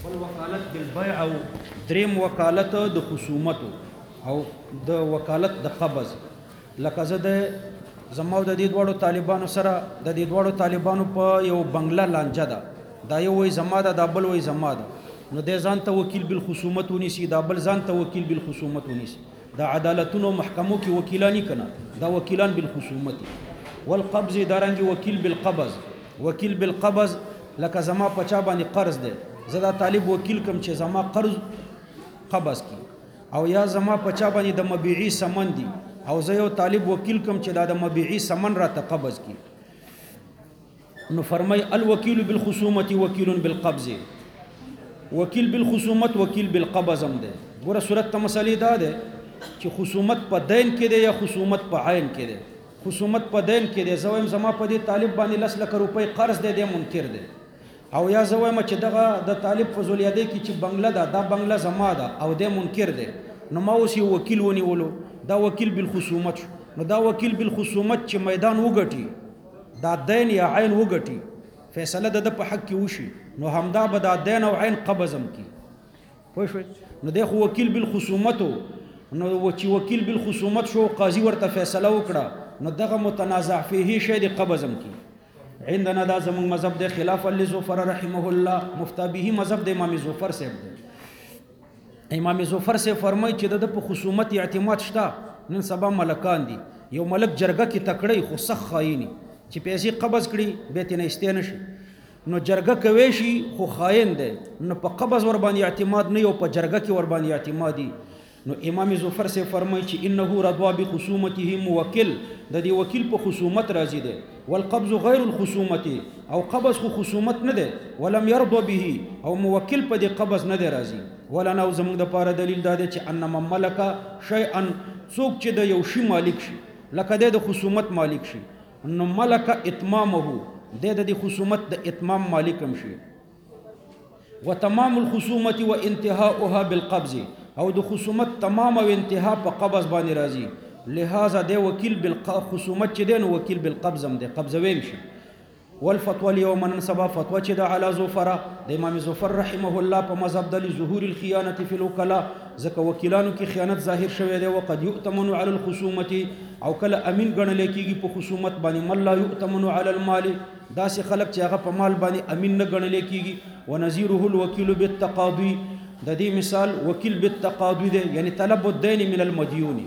والوکالت بالبيع او دریم وکالت د خصومت او د وکالت د قبض. لکه زه د زمو د دې دوړو طالبانو سره د دې دوړو طالبانو په یو بنگله لانجه ده، دا یو وای زما ده، دا بل وای زما ده، نو د ځان ته وکیل بالخصومت ونیسي، دا بل ځان ته وکیل بالخصومت ونیسي. دا عدالتونو محکمو کې وکیلانی کنه، دا وکیلان بالخصومت. والقبض دارنګي وکیل بالقبض. وکیل بالقبض لکه زما پچا باندې قرض ده، زه دا طالب وکیل کم چې زما قرض قبض کی، او یا زما پچا باندې د مبيعي سمن دي او زه یو طالب وکیل کم چې دا د مبيعي سمن را ته قبض کی. نو فرمای الوکیل بالخصومت وکیل بالقبض. وکیل بالخصومت وکیل بالقبض هم ده. ګوره صورت ته مسلې دا ده چې خصومت په دین کې ده یا خصومت په عین کې ده. خصومت په دین کې ده، زویم زما په دې طالب باندې 10 لک روپۍ قرض ده، د منکر ده. او یا زویم چې دغه د طالب فضل یادې کې چې بنگله ده، دا بنگله زما ده او د منکر ده، نو ما اوس یو وکیل ونیولو، دا وکیل بالخصومت شو. نو دا وکیل بالخصومت چې میدان وګټي، دا دین یا عین وګټي، فیصله د په حق کې وشي، نو همدا به دا دین او عین قبضم کی. پوه شئ؟ نو د وکیل بالخصومت، نو چې وکیل بالخصومت شو، قاضي ورته فیصله وکړه، نو دغه متنازع فيه شی د قبضم کی. عندنا دا زمون مذهب د خلاف لزفر رحمه الله، مفتی به مذهب د امام زفر صاحب دی. امام زفر سے فرمای چې د په خصومت اعتماد شته. نن سبا ملکان دي، یو ملک جرګه کې تکړی خو سخت خایني چې پیسې قبض کړي به تنه استینه شي، نو جرګه کوي شي خو خاین دی، نو په قبض ور باندې اعتماد نه یو په جرګه کې ور باندې اعتمادي. نو امام زفر سے فرمای چې انه رضوا بخصومته موکل، د دې وکیل په خصومت راضي دی. والقبض غیر الخصومت، او قبض خو خصومت نه دی. ولم يرضى به، او موکل په دې قبض نه دی راضي. ولنا زموږ د پاره دلیل دا دی چې ان من ملک شیئا، څوک چې د یو شی مالک شي، لکه د خصومت مالک شي، نو ملک اتمامه، د خصومت د اتمام مالک هم شي. وتمام الخصومت وانتهاؤها بالقبض، او د خصومت تمام او انتها په قبض باندې راځي. لہذا د وکیل بالخصومت چې دی، نو وکیل بالقبض هم دی، قبضوي شي. والفتوى اليوم من سبا فتوى چې د علی زفر د امام زفر رحمه الله په مذهب د ظهور الخيانه في الوكلاء، ځکه وکیلانو کې خیانت ظاهر شوی دی. وقد يؤتمن على الخصومت، او کله امین ګڼل کېږي په خصومت باندې. من لا يؤتمن على المال، داسې خلک چې هغه په مال باندې امین نه ګڼل کېږي. ونظيره الوكيل بالتقاضي، د دې مثال وکیل بالتقاضي دی، یعنی طلب الدين من المديون.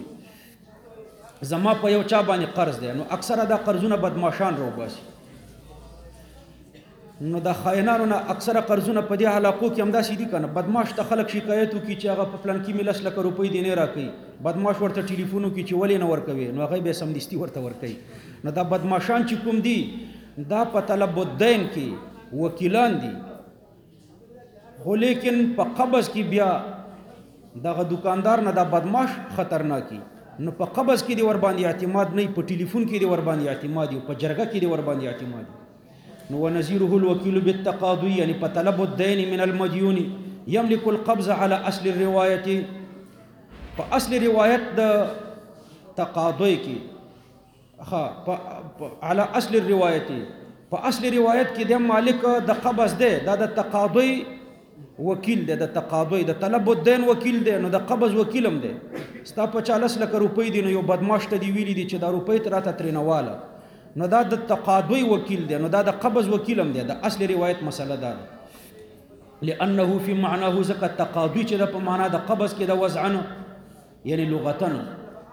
زما په یو چا باندې قرض دی، نو اکثره دا قرضونه بدمعشان روباسي. نو د خاینانو نه اکثره قرضونه په دې علاقو کې همداسې دي کنه. بدمعاش ته خلک شکایت وکړي چې هغه په پلان کې 10 لک روپۍ دی نه راکوي، بدمعاش ورته ټلیفون وکړي چې ولې نه ورکوي، نو هغه به سمدستي ورته ورکوي. نو دا بدمعشان چې کوم دي، دا په طلب الدین کې وکیلان دي، خو لیکن په قبض کې بیا دغه دکاندار نه دا بدمعاش خطرناکي. نو په قبض کې دی ور باندې اعتماد نه، په ټلیفون کې دی ور باندې اعتماد، او په جرګه کې دی ور باندې اعتماد. نو ونظيره الوكيل بالتقاضي، يعني په طلب الدين من المديون. يملك القبض على اصل الروايه، په اصل روایت د تقاضي کې على اصل الروايه، په اصل روایت کې د مالک د قبض دی، دا د تقاضي وکیل دی، د تقاضي د طلب الدين وکیل دی، نو د قبض وکیل هم دی. ستا په 40 لک روپۍ دی، نو یو بدمعاش ته دی ویلي دي چې دا روپۍ تراته ترنواله، نو دا د تقاضي وکیل دی، نو دا د قبض وکیل هم دی. د اصل روایت مسله ده، لانه في معناه زکه تقاضي چې د په معنا د قبض کې د وضعن، یعنی لغتن.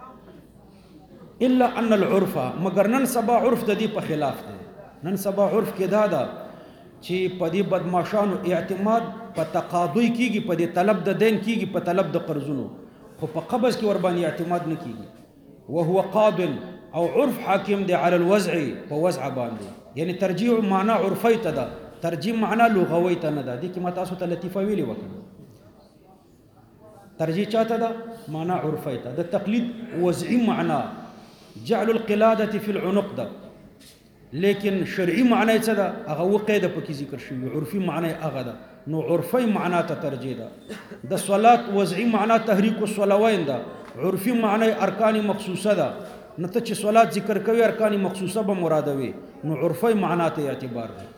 الا ان العرف، مگر نن سبا عرف د دې په خلاف دی. نن سبا عرف کې دا ده چې په دې بدمعشانو اعتماد په تقاضي کېږي، په دې طلب د دین کېږي، په طلب د قرضونو، خو په قبض کې ور باندې اعتماد نه کېږي. وهو قاض، او عرف حاکم دی على الوضع، په وضع باندې، یعنی ترجیح معنا عرفی ته ده، ترجیح معنا لغوی ته نه ده. دې کې ما تاسو ته لطیفه ویلې وکړه، ترجیح چاته ده؟ معنا عرفی ته. د تقلید وضعي معنا جعل القلاده في العنق ده، لیکن شرعي معنا څه ده؟ هغه وقیده پکې ذکر شوی، عرفي معنا هغه ده. نو عرفي معنا ته ترجیح ده. د صلات وضعي معنا تحریک الصلوین ده، عرفي معنا ارکان مخصوصه ده. نو ته چې صلات ذکر کوي ارکان مخصوصه به مرادوي، نو عرفي معنا ته اعتبار ده.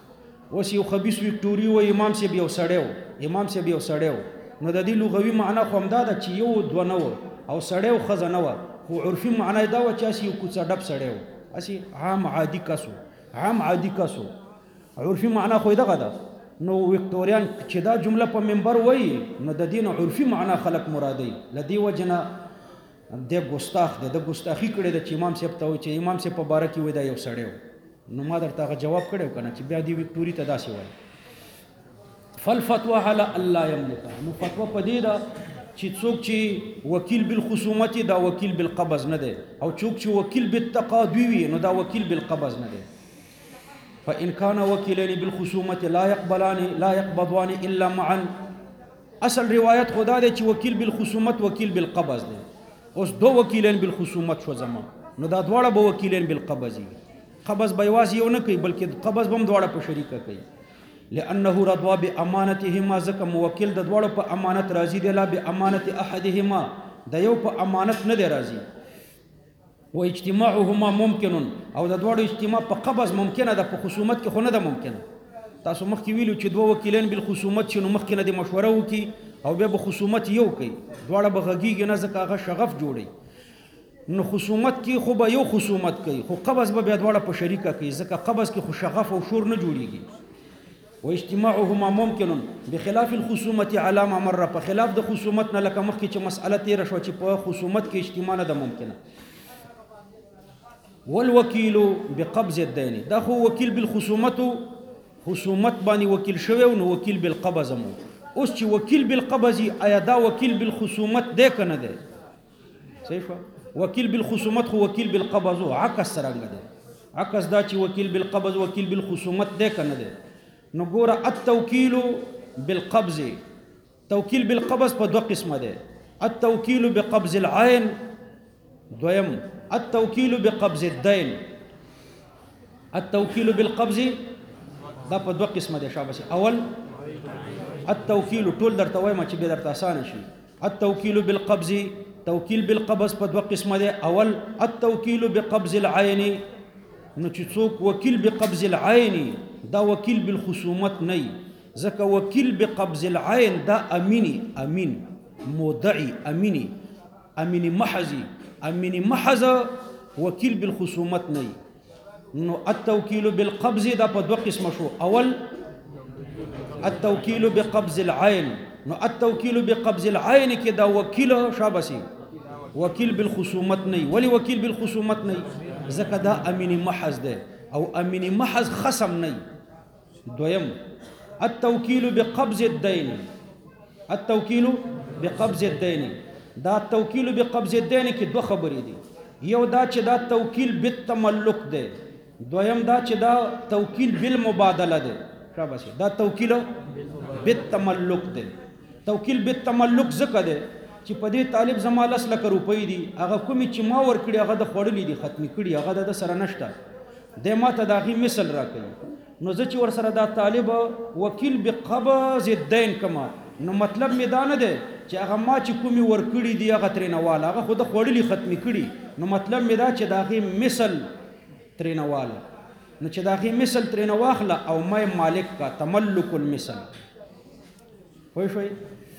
اوس یو خبيث وکټوري و امام صاحب یو سړی نو د دې لغوي معنا خو همدا ده چې یو دوه نه و او سړی او ښځه نه وه خو عرفي معنا یې دا وه چې هسې یو کوڅه ډب سړی و هسې عام عادي کس و عرفي معنا خو یې دغه ده نو وکټوریان چې دا جمله په منبر وایي نو د دې نه عرفي معنا خلک مرادوي له دې وجې نه دی ګستاخ دی د ګستاخي کړې ده چې امام صاحب ته وایي چې امام صاحب په باره کې وایي دا یو سړی و نو ما درته هغه جواب کړی و که نه چې بیا دې وکټوري ته داسې وایي فالفتوى على الله يملك نو فتوا په دې ده چې څوک چې وکیل بالخصومت دا وکیل بالقبض نه دی او څوک چې وکیل بالتقاضي وي نو دا وکیل بالقبض نه دی فإن كان وكيلين بالخصومت لا يقبضان إلا معا اصل روایت خدا دی چې وکیل بالخصومت وکیل بالقبض دی اوس دو وکیلین بالخصومت شو زما نو دا دواړه به وکیلین بالقبض قبض به یوازې یو نه کوي بلکې قبض به هم دواړه په شریکه کوي لأنه رضوا بأمانتهما ځکه موکل د دواړو په امانت راضي دی لا بأمانت احدهما د یو په امانت نه دی راضي و اجتماعهما ممکن او د دواړو اجتماع په قبض ممکنه ده په خصومت کې خو نه ده ممکنه تاسو مخکې ویلو چې دوه وکیلین بالخصومت شي نو مخکې نه د مشوره وکړي او بیا به خصومت یو کوي دواړه به غږیږي نه ځکه هغه شغف جوړي نو خصومت کې خو به یو خصومت کوي خو قبض به بیا دواړه په شریکه کوي ځکه قبض کې خو شغف او شور نه جوړیږي واجتماعهما ممکن بخلاف الخصومت على ما مر په خلاف د خصومت نه لکه مخکې چې مسأله تیره شوه چې په خصومت کې اجتماع نه ده ممکنه والوکیل بقبض الدین دا خو وکیل بالخصومت خصومت باندې وکیل شوی نو وکیل بالقبض مو اوس چې وکیل بالقبض آیا دا وکیل بالخصومت دی که نه دی صحیح شو وکیل بالخصومت خو وکیل بالقبض عکس څرنګه دی عکس دا چې وکیل بالقبض وکیل بالخصومت دی که نه دی نو ګوره التوکیل بالقبض توکیل بالقبض په دوه قسمه دی التوکیل بقبض العین دویم التوکیل بقبض الدین التوکیل بالقبض دا په دوه قسمه دی شابه اول التوکیل ټول درته وایم چې به درته اسانه شي التوکیل بالقبض توکیل بالقبض په دوه قسمه دی اول التوکیل بقبض العین نو چې څوک وکیل بقبض العین دا وکیل بالخصومت نه ځکه وکیل بقبض العین دا امین مودعي امین محض وکیل بالخصومت نه نو التوکیل بالقبض دا په دوه قسمه شو اول التوکیل بقبض العین نو التوکیل بقبض العین کې دا وکیل شابسي وکیل بالخصومت نه ولی وکیل بالخصومت نه ځکه دا امین محض ده او امین محض خصم نه دویم التوکیل بقبض الدین التوکیل بقبض الدین دا توکیل بقبض الدین کې دوه خبرې دي یو دا چې دا توکیل بالتملک ده دویم دا چې دا توکیل بالمبادله ده شاباش دا توکیل بالتملک ده توکیل بالتملک ځکه ده چې په دې طالب زما 10 لک روپۍ دي هغه کومې چې ما ورکړي هغه د خوړلې دي ختمې کړي هغه د سره نشته د ماته د هغې مثل راکوي نو زه چې ورسره دا طالب وکیل بقبض الدین کما نو مطلب مې دا نه دی چې هغه ما چې کومې ورکړي دي هغه ترېنه واله هغه خو د خوړلې ختمې کړي نو مطلب مې دا چې د هغې مثل ترېنه واله نو چې د هغې مثل ترېنه واخله او ما مالک کا تملک المثل پوه شوئ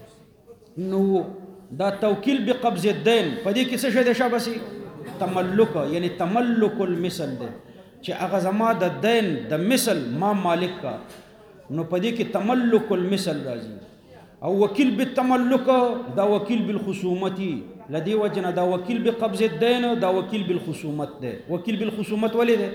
نو دا توکیل بقبض الدین په دې کې څه شی دی شابسي تملک یعنی تملک المثل دی چې هغه زما د دین د مثل ما مالک کا نو په دې کې تملک المثل راځي او وکیل بالتملک دا وکیل بالخصومت لدی وجنه دا وکیل بقبض الدین دا وکیل بالخصومت دی وکیل بالخصومت ولې دی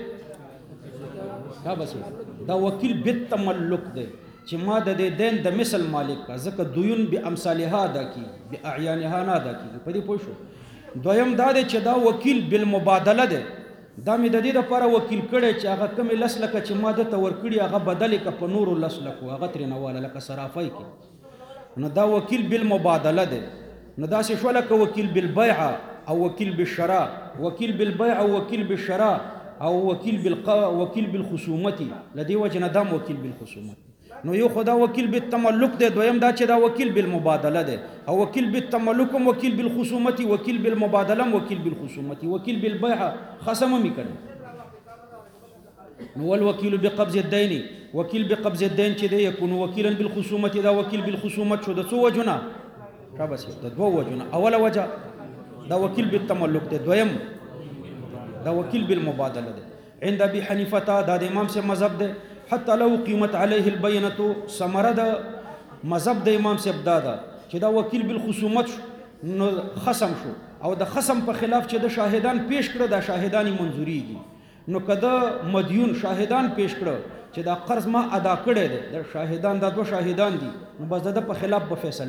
دا بس دا وکیل بالتملک دی چې ما د دې دین د مثل مالک کا ځکه دویون بامثالها ادا کی باعیانها نه ادا کی په دې پوه شو دویم دا دی چې دا وکیل بالمبادله دی دا مې د دې لپاره وکیل کړی چې هغه کومې 10 لکه چې ما دته ورکړي هغه بدلې که په نورو 10 لکو هغه ترېنه واله لکه صرافۍ کې نو دا وکیل بالمبادله دی نو داسې شوه لکه وکیل بالبیع او وکیل بالشراء وکیل بالبیع او وکیل بالشراء او وکیل بالخصومت لدې وجه نه دام وکیل بالخصومت نو یو خدا وکیل بالتملک دی دویم دا چې دا وکیل بالمبادله دی او وکیل بالتملک وکیل بالخصومت وکیل بالمبادله وکیل بالخصومت وکیل بالبيع خصم مې کړي نو والوکیل بقبض الدین وکیل بقبض الدین چې دی یکون وکیلا بالخصومت دا وکیل بالخصومت شو د څو وجونه را بس د دوه وجونه اوله وجه دا وکیل بالتملک دی دویم دا وکیل بالمبادله دی عند ابي حنیفه دا د امام سے مذهب دی حتى لو قیمت علیه البینه ثمره د مذهب د امام سے دا چې دا وکیل بالخصومت نو خصم شو او د خصم په خلاف چې د شاهدان پیش کړه دا شاهدانی منظوریږي نو کده مدیون شاهدان پیش کړه چې دا قرض ما ادا کړی دی د شاهدان دا دوه شاهدان دي نو بس د په خلاف به فیصله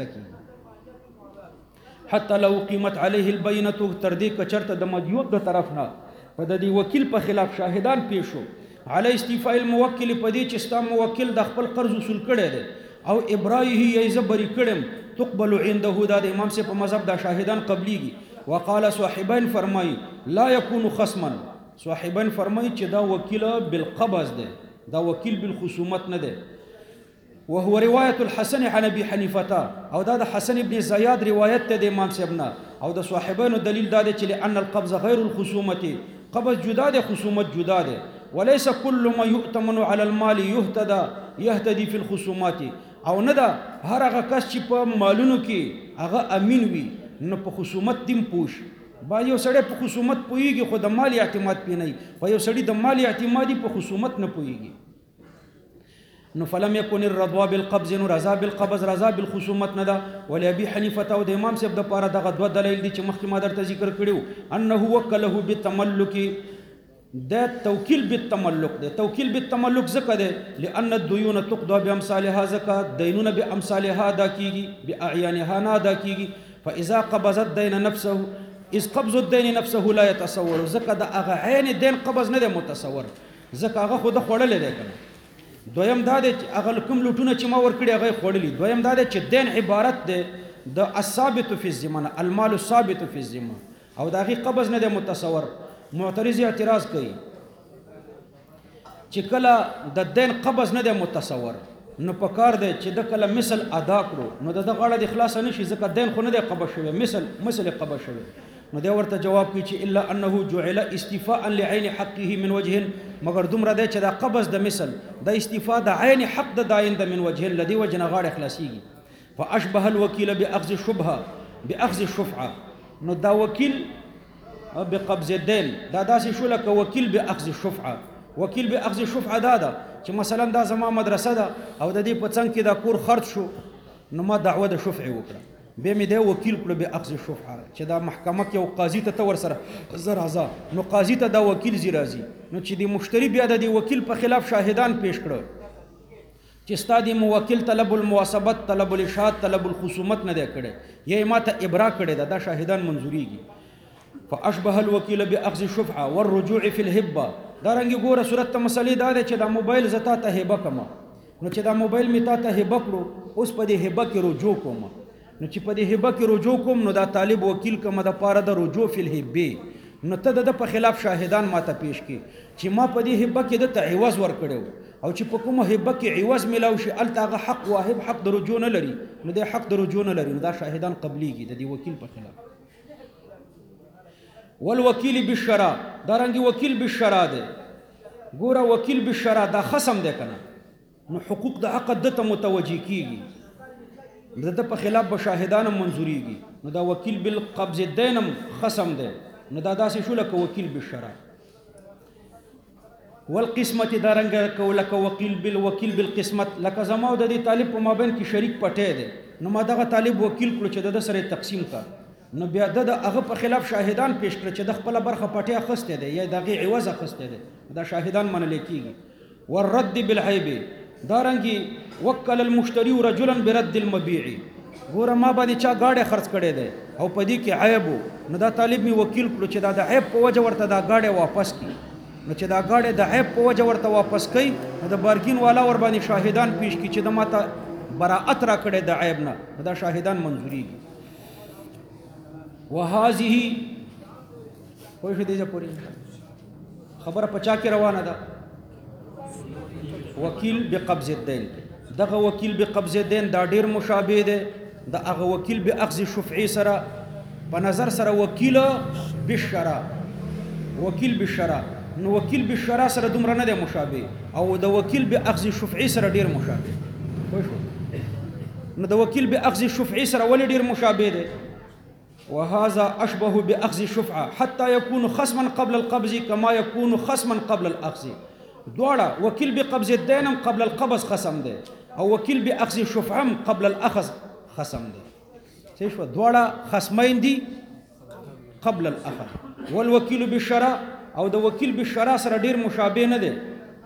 کیږي حتی لو قیمت علیه البینه تر دې که چرته د مدیون د طرف نه په د دې وکیل په خلاف شاهدان پیش شو علی استیفاء الموکل په دې چې ستا موکل د خپل قرض وصول کړی دی او ابرایه یې زه بری کړم تقبل عنده دا د امام سے په مذهب دا شاهدان قبلیږي وقال صاحبین فرمای لا یکون خصما صاحبین فرمای چې دا وکیل بالقبض دی دا وکیل بالخصومت نه دی وهو روایت الحسن عن ابي حنیفه او دا د حسن ابن زیاد روایت ته د امام صاحب نه او د صاحبینو دلیل دا دی چې لان القبض غیر الخصومه قبض جدا دی خصومت جدا دی وليس كل ما يؤتمن على المال يهتدي في الخصومات او نه دا هر هغه کس چې په مالونو کې هغه امین وي نو په خصومت دیم پوش با یو سړی په خصومت پوهیږي خو د مال اعتماد پې نه وي یو سړی د مال اعتمادي په خصومت نه پوهیږي نو فلم يكن الرضا بالقبض نو رضا بالقبض رضا بالخصومت نه ده ولې ابي حنیفه او د امام صاحب د پاره دغه دوه دلایل دي چې مخکې ما درته ذکر کړیو انه وکله بالتملک ده توکیل بالتملک ده توکیل بالتملک ځکه ده لان الديون تقضى بامثالها زکات دینونه بامثالها ادا کیږي باعیانها نه ادا کیږي فاذا قبض الدين نفسه اذ قبض الدين نفسه لا يتصور زکه د هغه عین دین قبض نه ده متصور زکه هغه خود خړلې ده کنه دویم دا ده چې هغه کوم لوټونه چې ما ورکړي هغه خړلې دویم دا ده چې دین عبارت ده د الثابت فی الذمه المال الثابت فی الذمه او دا هغه قبض نه ده متصور معترض اعتراض کوي چې کله د دین قبض نه ده متصور نو پکار دی چې د کله مثل ادا کړو نو د غاړه د خلاص نه شي ځکه دین خو نه دی قبض شوی مثل قبض شوی نو دی ورته جواب کوي چې الا انه جعل استيفاء لعين حقه من وجه مگر دومره دی چې دا قبض د مثل د استيفاء د عین حق د داین د من وجه لدی وجه غاړه خلاصيږي فاشبه الوكيل باخذ الشبهه باخذ الشفعه نو دا وکیل بقبض الدين دا داسې شو لکه وکیل باخذ الشفعه وکیل باخذ الشفعه دا چې مثلا دا زما مدرسه ده او د دې په څنګ کې دا کور خرج شو نو ما دعوه د شفعه وکړه به مې دا وکیل کړ باخذ الشفعه چې دا محکمه کې او قاضي ته ور سره زر هزار نو قاضي ته دا وکیل زی راځي نو چې د مشتری بیا د وکیل په خلاف شاهدان پیش کړه چې ستادي موکل طلب المواصبت طلب الاشهاد طلب الخصومت نه دی کړي یا ما ته ابرا کړي دا شاهدان منظوريږي فاشبه الوكيل باخذ الشفعه والرجوع في الهبه دارنګ ګوره صورت ته مسلې دا ده چې دا موبایل زتا ته هبه کما نو چې دا موبایل می تا ته هبه کړو اوس په دې هبه کې رجوع کوم نو چې په دې هبه کې رجوع کوم نو دا طالب وکیل کوم د پاره د رجوع فی الهبه نو ته د په خلاف شاهدان ما ته پیش کی چې ما په دې هبه کې د ته عوض ور کړو او چې په کومه هبه کې عوض ملاو شي الته حق واهب حق د رجوع نه لري نو د حق د رجوع نه لري دا شاهدان قبلیږي د دې وکیل په خلاف والوکیل بالشرع دارنګ وکیل بالشرع ده ګوره وکیل بالشرع دا خصم ده کنه نو حقوق د عقد ته متوجي کیږي د په خلاف به شاهدان منظوريږي نو دا وکیل بالقبض الدين خصم ده نو دا داسې شو لکه وکیل بالشرع والقسمت دارنګ لکه وکیل بالقسمت لکه زما د دې طالب په مابین کې شریک پټه ده نو ما دغه طالب وکیل کړو چې د سره تقسیم کړ نو بیا د هغه په خلاف شاهدان پیش کړ چې د خپل برخه پټه خسته ده یا دغه عوض خسته ده دا شاهدان منل کیږي والرد بالعيب دارنګي وکل المشتري رجلا برد المبيع ګوره ما باندې چا گاډه خرڅ کړي ده او په دې کې عیب نو دا طالب می وکیل کړو چې دا د عیب په وجه ورته دا گاډه واپس کړي نو چې دا گاډه د عیب په وجه ورته واپس کړي نو د بارګین والا ور باندې شاهدان پیش کړي چې د ماته براءت را کړي د عیب نه دا شاهدان منظوريږي وهذه کوئی شي دې پوری خبره پچا کې روانه ده وکیل بقبض الدين دغه وکیل بقبض الدين دا ډیر مشابه ده د هغه وکیل باخذ الشفعي سره په نظر سره وکیل بالشرع نو وکیل بالشرع سره دومره نه دی مشابه او د وکیل باخذ الشفعي سره ډیر مشابه پوه شو نو د وکیل باخذ الشفعي سره ولې ډیر مشابه دی وهذا اشبه باخذ الشفعه حتى يكون خصما قبل القبض كما يكون خصما قبل الاخذ دواړه وکیل بقبض الدين قبل القبض خصم دی او وکیل باخذ الشفعه قبل الاخذ خصم دی صحیح شو دواړه خصمین دي قبل الاخذ والوکیل بالشرع او د وکیل بالشرع سره ډیر مشابه نه دی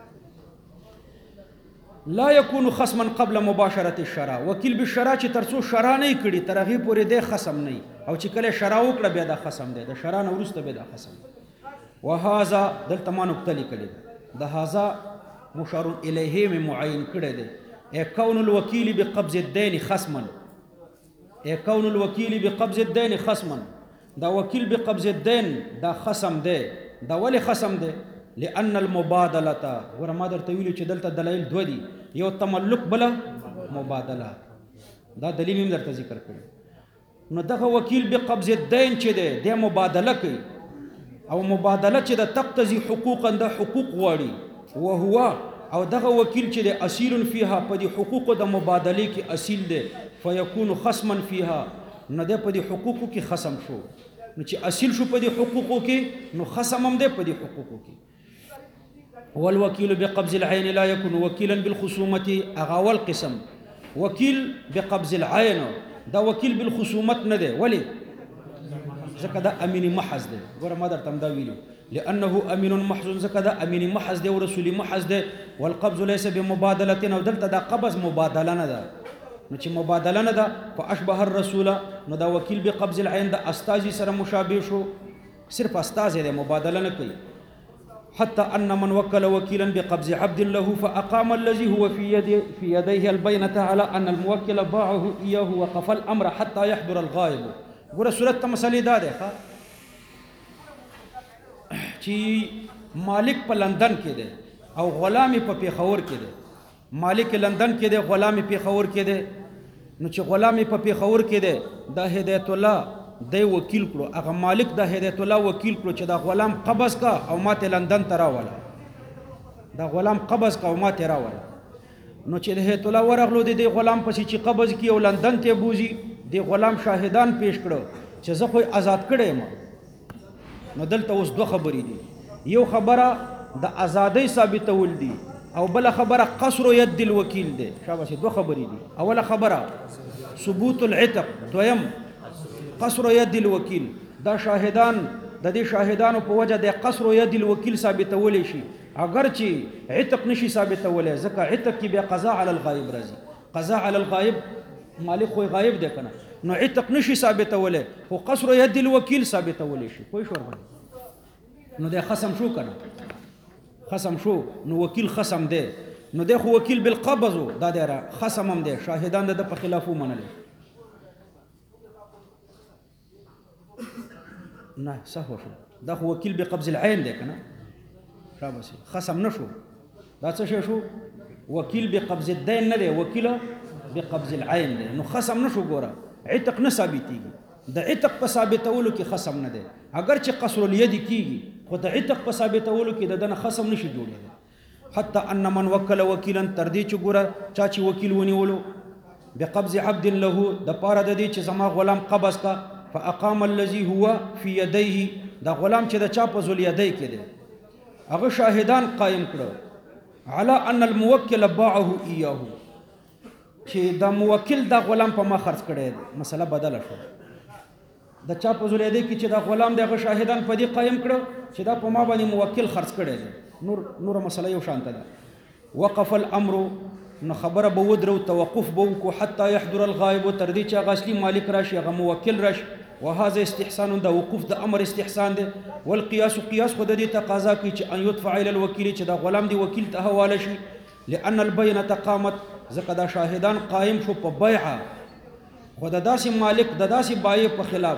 لا يكون خصما قبل مباشره الشرع وکیل بالشرع چې ترڅو شرع نه کړي تر هغه پورې د خصم نه او چې کله شرع وکړه بیا د خصم دی د شرع نه وروسته بیا د خصم وهذا دلته ما نقطه لیکلې ده هذا مشار الیه معین کړی دی کون الوکیل بقبض الدين خصما كون الوکیل بقبض الدين خصما دا وکیل بقبض الدين دا خصم دی دا ولی خصم دی لأن المبادله ور ما درته ویلو چې دلته دلایل دوه دي یو تملک بل مبادله دا دلیل هم درته ذکر کړی نو دغه وکیل بقبض الدين چې دی د مبادله کوي او مبادله چې د تقتضي حقوقا د حقوق غواړي وهو او دغه وکیل چې د اصیل فيها په دې حقوق د مبادله کې اصیل دی فيكون خصما فيها نو د په دې حقوقو کې خصم شو نو چې اصیل شو په دې حقوقو کې نو خصم هم دی په دې حقوقو کې والوکیل بقبض العين لا يكون وکیلا بالخصومه اغاول قسم وکیل بقبض العين دا وکیل بالخصومت نه دی ولی ځکه دا امین محض دی ګوره ما درته دا ویلو لانه امین محض ځکه دا امین محض دی او رسول محض دی والقبض ليس بمبادله او دلته دا قبض مبادله نه ده نو چې مبادله نه ده فاشبه الرسول نو دا وکیل بقبض العين د استاذي سره مشابه شو صرف استاذ دی مبادله نه کوي حتى ان من وكل وكيلا بقبض عبد له فاقام الذي هو في يديه البينه على ان الموكل باعه اياه وقف الامر حتى يحضر الغائب ګوره صورت ته مسلې دا ده چې مالک په لندن کې دی او غلام په پیښور کې دی مالک لندن کې دی غلام پیښور کې دی نو چې غلام په پیښور کې دی دا هدایت الله دی وکیل کړو هغه مالک د هدایت الله وکیل کړو چې دا غلام قبض کا او ماته لندن ته راوله دا غلام قبض کا او ماته راوله نو چې هدایت الله ورغلو دی غلام پسې چې قبض کی او لندن ته بوزي دی غلام شاهدان پیش کړو چې زه خو آزاد کړم نو دلته اوس دوه خبرې دي یو خبره د ازادۍ ثابتول دي او بل خبره قصر ید الوکیل دی شابه دوه خبرې دي اوله خبره ثبوت العتق دویم قصر ید الوکیل دا شاهدان د دې شاهدانو په وجه د قصر ید الوکیل ثابتول شي اگر چې عتق نشي ثابتولای ځکه عتق کې بیا قضا علی الغائب راځي قضا علی الغائب مالک خو غائب دی کنه نو عتق نشي ثابتولای خو قصر ید الوکیل ثابتول شي خو شو نو د خصم شو کنه خصم شو نو وکیل خصم دی نو د خو وکیل بالقبض دا دی خصم هم دی شاهدان د په خلاف ومنل نه صحو شو دا خو وکیل بقبض العين دی کنه شابه خصم نشو دا څه شو وکیل بقبض الدين نه دی وکیل بقبض العين دی نو خصم نشو ګوره عتق نه ثابتېږي د عتق په ثابتولو کې خصم نه دی اگر چې قصر الید کېږي خو د عتق په ثابتولو کې د دنه خصم نشي جوړېږي حتى ان من وکل وکیلا تر دې چې ګوره چا چې وکیل ونیولو بقبض عبد له د پاره د دې چې زما غلام قبض کا فاقام الذي هو في يديه دا غلام چې د چا په ذل یدی کې دی هغه شاهدان قائم کړو على ان الموکل باعه اياه چې دا موکل دا غلام په ما خرڅ کړی مسله بدله شو د چا په ذل یدی کې چې دا غلام دغه شاهدان په دې قائم کړو چې دا په ما باندې موکل خرڅ کړی نور مسله یو شانته ده وقف الامر نو خبره به ودرو توقف به وکړو حتی يحضر الغائب تر دې چې هغه اصلي مالک راشي هغه موکل راشي وهذا استحسان د وقوف د امر استحسان دی والقياس قياس خود دې تقاضا کوي چې ان يدفع الى الوكيل چې دا غلام دی وکیل ته حواله شي لان البينه قامت ځکه دا شاهدان قائم شو په بیعه خود داسې مالک د داسې بایع په خلاف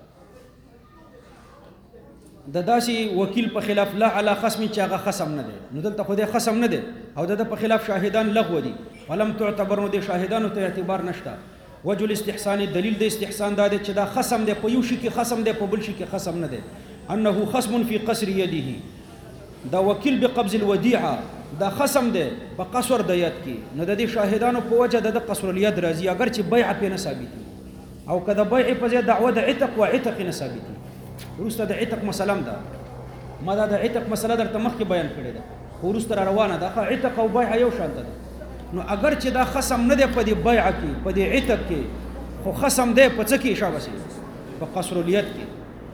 د داسې وکیل په خلاف لا علی خصم چې هغه خصم نه دی نو دلته خو دې خصم نه دی او د په خلاف شاهدان لغو دي ولم تعتبر نو د شاهدانو ته اعتبار نشته وجه الاستحسان دلیل د استحسان دا دی چې دا خصم دی په یو شي کې خصم دی په بل شي کې خصم نه دی انه خصم فی قصر یده دا وکیل بقبض الودیعه دا خصم دی په قصر د ید کې، نو د دې شاهدانو په وجه د قصر الید راځي اگر چې بیع پې نه ثابتي، او که د بیع په ځای دعوه د عتق و عتق نه ثابتي. وروسته د عتق مسله ده، ما دا د عتق مسله درته مخکې بیان کړې ده، خو وروسته را روانه ده. عتق او بیع یو شان ده، نو اگر چې دا خصم نه دی په دې بیع کې په دې عتق کې، خو خصم دی په څه کې شابسي په قصر الید کې،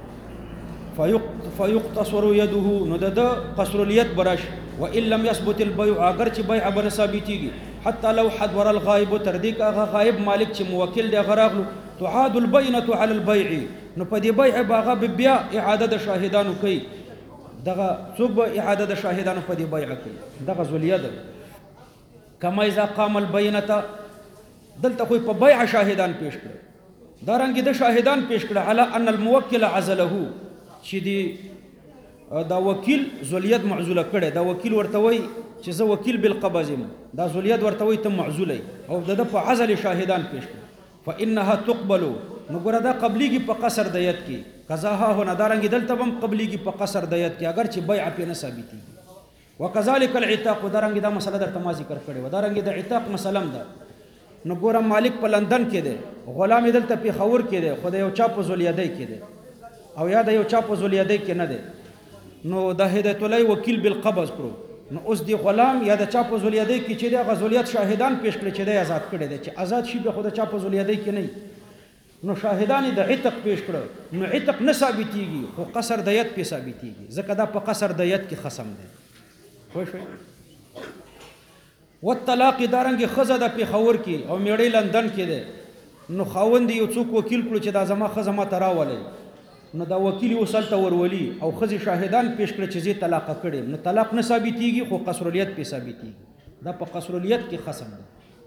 فيقتصر يده، نو د قصر الید برش. وان لم يثبت البيع، اگر چې بیع بن ثابتيږي، حتى لو حضر الغائب، تر دې که هغه غائب مالک چې موکل دی غراغلو، تعاد البينه على البيع، نو په دې بیع باغه بیا اعاده د شاهدانو کوي. دغه څوک به اعاده د شاهدانو په دې بیع کوي؟ دغه ذوالید. کما اذا قام البينه، دلته خو په بیع شاهدان پیش کړ، دا رنګ د شاهدان پیش کړ على ان الموکل عزله، چې دی دا وکیل ذوالید معزوله کړي، دا وکیل ورته وای چې زه وکیل بالقبض یم، دا ذوالید ورته وای ته معزوله، او د په عزل شاهدان پیش کړي. فانها تقبل، نو ګوره دا قبلیږي په قصر د ید کې، قضاها هنا دا رنګ دلته هم قبلیږي په قصر د ید کې اگر چې بیع پې نه ثابتېږي. وکذلک العتاق، دا رنګ دا مسله درته ما ذکر کړې وه، دا رنګ د عتاق مسله هم ده. نو ګوره مالک په لندن کې دی، غلام یې دلته پېښور کې دی، خو د یو چا په ذواليدۍ کې دی، او یا د یو چا په ذواليدۍ کې نه دی، نو د هدایت الله وکیل بالقبض کړو. نو اوس دی غلام یا د چا په ذواليدۍ کې چې دی هغه ذواليت شاهدان پیش کړي چې دی آزاد کړی دی، چې آزاد شي بیا خو د چا په ذواليدۍ کې نه، نو شاهدان د عتق پیش کړه، نو عتق نه ثابتېږي، خو قصر د ید پې ثابتېږي، ځکه دا په قصر د ید کې خصم دی. پوه شوئ؟ والطلاق، دا رنګې ښځه د پېښور کې او میړی لندن کې دی، نو خاوند یو څوک وکیل کړو چې دا زما ښځه ما ته راولئ، نو دا وکیل یې وصل ته ورولي او ښځې شاهدان پیش کړه چې زه طلاقه کړې، نو طلاق نه ثابتېږي، خو قصر الید پې ثابتېږي، دا په قصر الید کې خصم دی.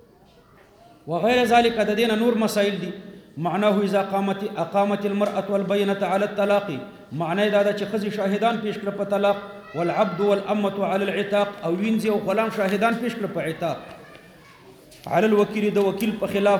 وغیر ذلك، د دې نه نور مسائل دي. معناه اذا اقامت المرأة والبينة على الطلاق، معنی دا چې ښځې شاهدان پیش کړه په طلاق، والعبد والأمة على العتاق، او وینځي او غلام شاهدان پیش کړه په عتاق، على الوکیل، د وکیل په خلاف،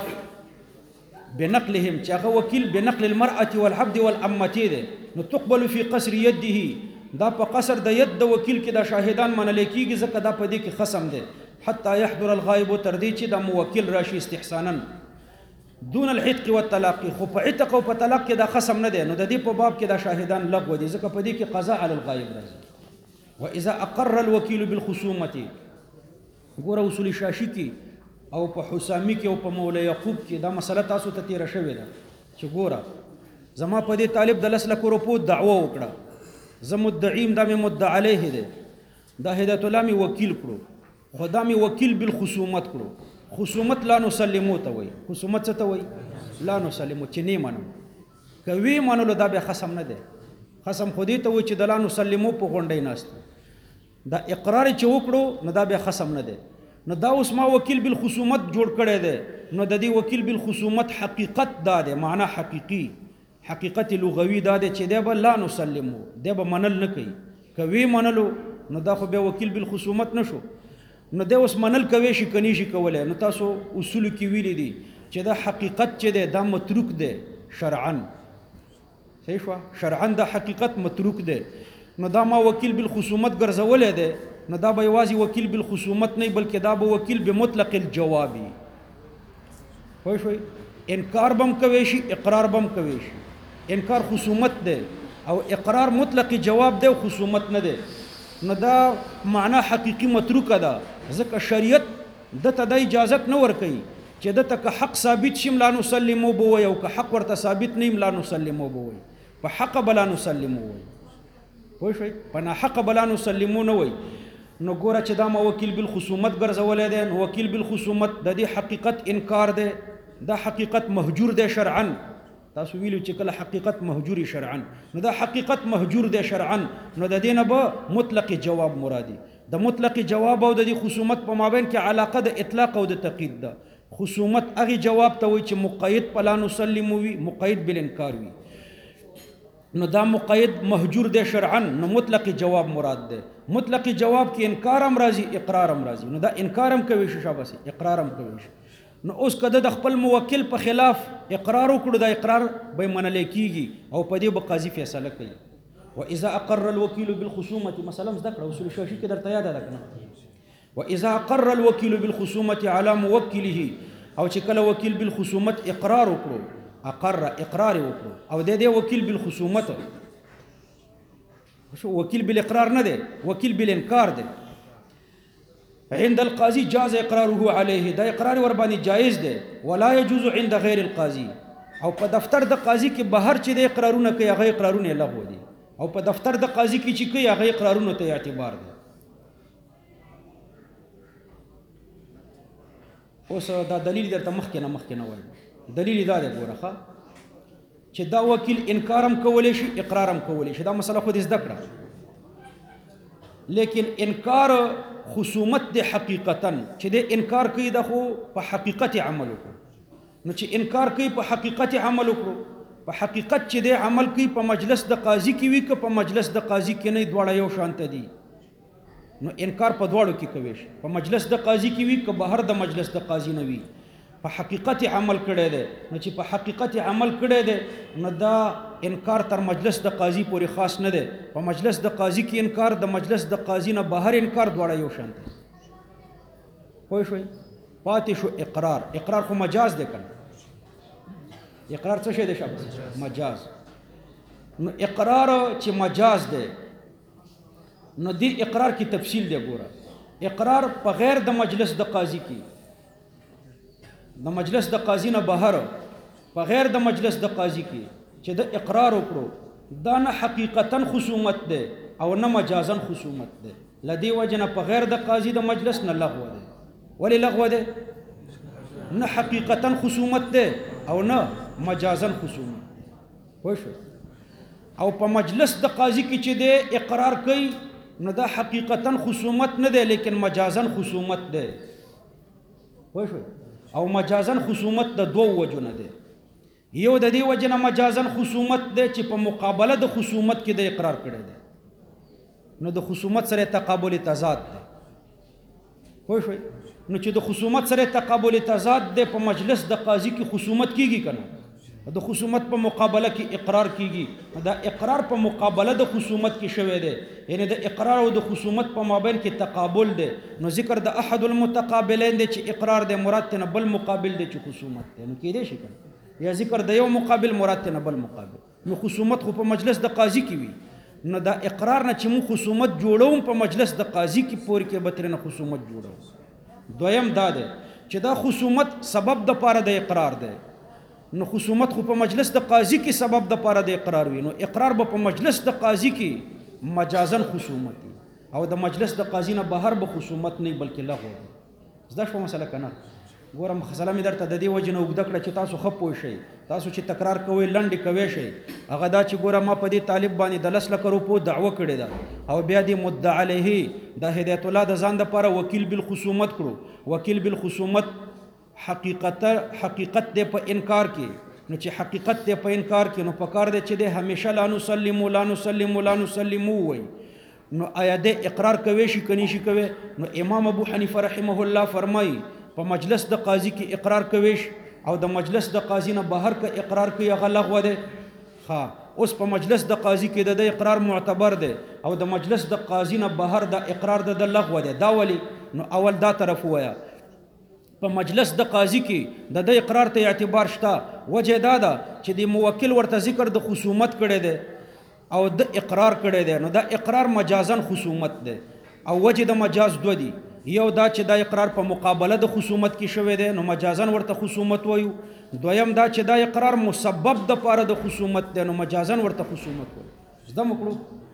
بنقلهم، چې هغه وکیل بنقل المرأة والعبد والأمة دی، نو تقبل في قصر يده، دا په قصر د ید د وکیل کې دا شاهدان منل کېږي، ځکه دا په دې کې خصم دی. حتى يحضر الغائب، تر دې چې دا موکل راشي استحسانا، دون العتق والطلاق، خو په عتق او په طلاق کې دا خصم نه دی، نو د دې په باب کې دا شاهدان لغو دي، ځکه په دې کې قضاء علی الغائب راځي. واذا اقر الوکیل بالخصومه، ګوره اصول شاشي کې او په حسامی کې او په مولا یعقوب کې دا مسله تاسو ته تیر شوې ده، چې ګوره زما په دې طالب د 10 لک روپو دعوه وکړه، زه مدعیم، دا مې مدعا علیه دی، دا هدایت الله مې وکیل کړو، خو دا مې وکیل بالخصومت کړو. خصومت لا نسلمو ته وایي، خصومت څه ته وایي؟ لا نسلمو، چې نه منو، که وی منلو دا بیا خصم نه دی، خصم خو دې ته وایي چې د لا نسلمو په غونډۍ ناست، دا اقرار چې وکړو نو دا بیا خصم نه دی. نو دا اوس ما وکیل بالخصومت جوړ کړی دی، نو د دې وکیل بالخصومت حقیقت دا دی، معنا حقیقي، حقیقت لغوي دا دی چې دی به لا نسلمو، دی به منل نه کوي، که وی منلو نو دا خو بیا وکیل بالخصومت نشو، نو دی اوس منل کوي شي کني شي کولی. نو تاسو اصول کې ویلي دي چې دا حقیقت چې دی دا متروک دی شرعا، صحیح شوه؟ شرعا دا حقیقت متروک دی، نو دا ما وکیل بالخصومت ګرځولی دی، نو دا به یوازې وکیل بالخصومت نه بلکې دا به وکیل بمطلق الجوابي. پوه شوئ؟ انکار به هم کوی شي، اقرار به هم کوی شي. انکار خصومت دی او اقرار مطلق جواب دی او خصومت نه دی، نو دا معنا حقیقي متروکه ده، ځکه شریعت دته د اجازت نه ورکوي چې دته که حق ثابت شي لا نسلمو به وایي، او که حق ورته ثابت نه لا نسلمو به وایي، په حق به لا نسلمو وایي. پوه شوئ؟ په ناحقه به لا نسلمو نه وایي. نو ګوره چې دا ما وکیل بالخصومت ګرځولی دی، نو وکیل بالخصومت د دې حقیقت انکار دی، دا حقیقت مهجور دی شرعا. تاسو ویلو چې کله حقیقت مهجوري شرعا، نو دا حقیقت مهجور دی شرعا، نو د دې نه به مطلق جواب مرادي. د مطلق جواب او د دې خصومت په مابین کې علاقه د اطلاق او د تقیید ده. خصومت هغې جواب ته وایي چې مقید په لا نسلمو وي، مقید بالانکار وي، نو دا مقید مهجور دی شرعا، نو مطلق جواب مراد دی. مطلق جواب کې انکار هم راځي، اقرار هم راځي، نو دا انکار هم کوي شي، شاباسي اقرار هم کوي شي. نو اوس کده د خپل موکل په خلاف اقرار وکړو، دا اقرار به منل کیږي او په دې به قاضي فیصله کوي. واذا اقر الوكيل بالخصومه مثلا ذکر اصول شاشي کې درته یاد ده کنه واذا اقر الوكيل بالخصومه على موكله او چې کله وکیل بالخصومت اقرار وکړو اقر اقرار وکړو او د دې وکیل بالخصومت شو وکیل بالاقرار نه دی وکیل بالانکار دی عند القاضي جاز اقراره عليه دا اقرار ور باندې جائز دی ولا يجوز عند غير القاضي او په دفتر د قاضي کې بهر چې د اقرارونه کوي هغه اقرارونه لغوه دي او په دفتر د قاضي کې چې کوي هغه اقرارونه ته اعتبار دی اوس دا دلیل درته مخکې نه وایم دلیل دا دی ګوره چې دا وکیل انکارم کولی شي اقرارم کولی شي دا مسله خو دې زده کړه لیکن انکار خصومت د حقیقتا چې د انکار کوي د خو په حقیقت عمل وکړو نو چې انکار کوي په حقیقت عمل وکړو په حقیقت چې د عمل کوي په مجلس د قاضي کې وي که په مجلس د قاضي کې نه دواړه یو شانت دي نو انکار په دواړو کې کوي په مجلس د قاضي کې وي که بهر د مجلس د قاضي نه وي په حقیقت عمل کړی دی نو چې په حقیقت عمل کړی دی نو دا انکار تر مجلس د قاضي پورې خاص نه دی په مجلس د قاضي کې انکار د مجلس د قاضي نه بهر انکار دواړه یو شان دي پوه شوئ پاتې شو اقرار خو مجاز دی کنه اقرار څه شی دی شابه مجاز نو اقرار چې مجاز دی نو دی اقرار کی تفصیل دی ګوره اقرار په غیر د مجلس د قاضي کې د مجلس د قاضي نه بهر په غیر د مجلس د قاضي کې چې د اقرار وکړو دا نه حقیقتا خصومت ده او نه مجازا خصومت ده لدی وجنه په غیر د قاضي د مجلس نه لغوه ده ولی لغوه ده نه حقیقتا خصومت ده او نه مجازا خصومت پوه شو او په مجلس د قاضي کې چې ده اقرار کوي نو دا حقیقتا خصومت نه ده لیکن مجازا خصومت ده پوه شو او مجازا خصومت د دوه وجو نه ده یو د دې وجه نه مجازا خصومت ده چې په مقابله د خصومت کې د اقرار کړی ده نو د خصومت سره تقابل تضاد ده پوه شئ نو چې د خصومت سره تقابل تضاد ده په مجلس د قاضي کې خصومت کیږي کنه د خصومت په مقابله کې اقرار کیږي دا اقرار په مقابله د خصومت کې شوی دی یعنی د اقرار او د خصومت په مابین کې تقابل دی نو ذکر د احد المتقابلین دی چې اقرار دی مراد ته بل مقابل دی چې خصومت دی نو کېدای شي کنه یا ذکر د یو مقابل مراد ته بل مقابل نو خصومت خو په مجلس د قاضي کې وي نو دا اقرار نه چې مو خصومت جوړوم په مجلس د قاضي کې پورې کې به ترې نه خصومت جوړوم دویم دا دی چې دا خصومت سبب د پاره د اقرار دی نو خصومت خو په مجلس د قاضي کې سبب د پاره د اقرار وي نو اقرار به په مجلس د قاضي کې مجازن خصومت او د مجلس د قاضي نه بهر به خصومت نه بلکې لغوه دی زده شو مسله کنه ګورم خزله مې درته د دې وجه نه اوږده کړه چې تاسو ښه پوه شئ تاسو چې تکرار کوئ لنډې کوی شئ هغه دا چې ګوره ما په دې طالب باندې د 10 لک روپو دعوه کړې ده او بیا دې مدعا علیه د هدایت الله د ځان دپاره وکیل بالخصومت کړو وکیل بالخصومت حقیقت دی په انکار کې نو چې حقیقت دی په انکار کې نو پکار دی چې دی همیشه لا نسلم وای نو آیا د اقرار کوي شي کني شي کوي نو امام ابو حنیفه رحمه الله فرمایي په مجلس د قاضي کې اقرار کوي او د مجلس د قاضي نه بهر کې اقرار کوي هغه لغوه دی ها اوس په مجلس د قاضي کې د اقرار معتبر دی او د مجلس د قاضي نه بهر د اقرار د لغوه دی دا ولی نو اول دا طرف وایا په مجلس د قاضي کې د اقرار ته اعتبار شته وجه دا ده چې د موکل ورته ذکر د خصومت کړي دی او د اقرار کړي دی نو دا اقرار مجازن خصومت دی او وجه د مجاز دو دی یو دا چې دا اقرار په مقابله د خصومت کې شوی دی نو مجازن ورته خصومت وایو دویم دا چې دا اقرار مسبب د پاره د خصومت دی نو مجازن ورته خصومت وایو زده مکړو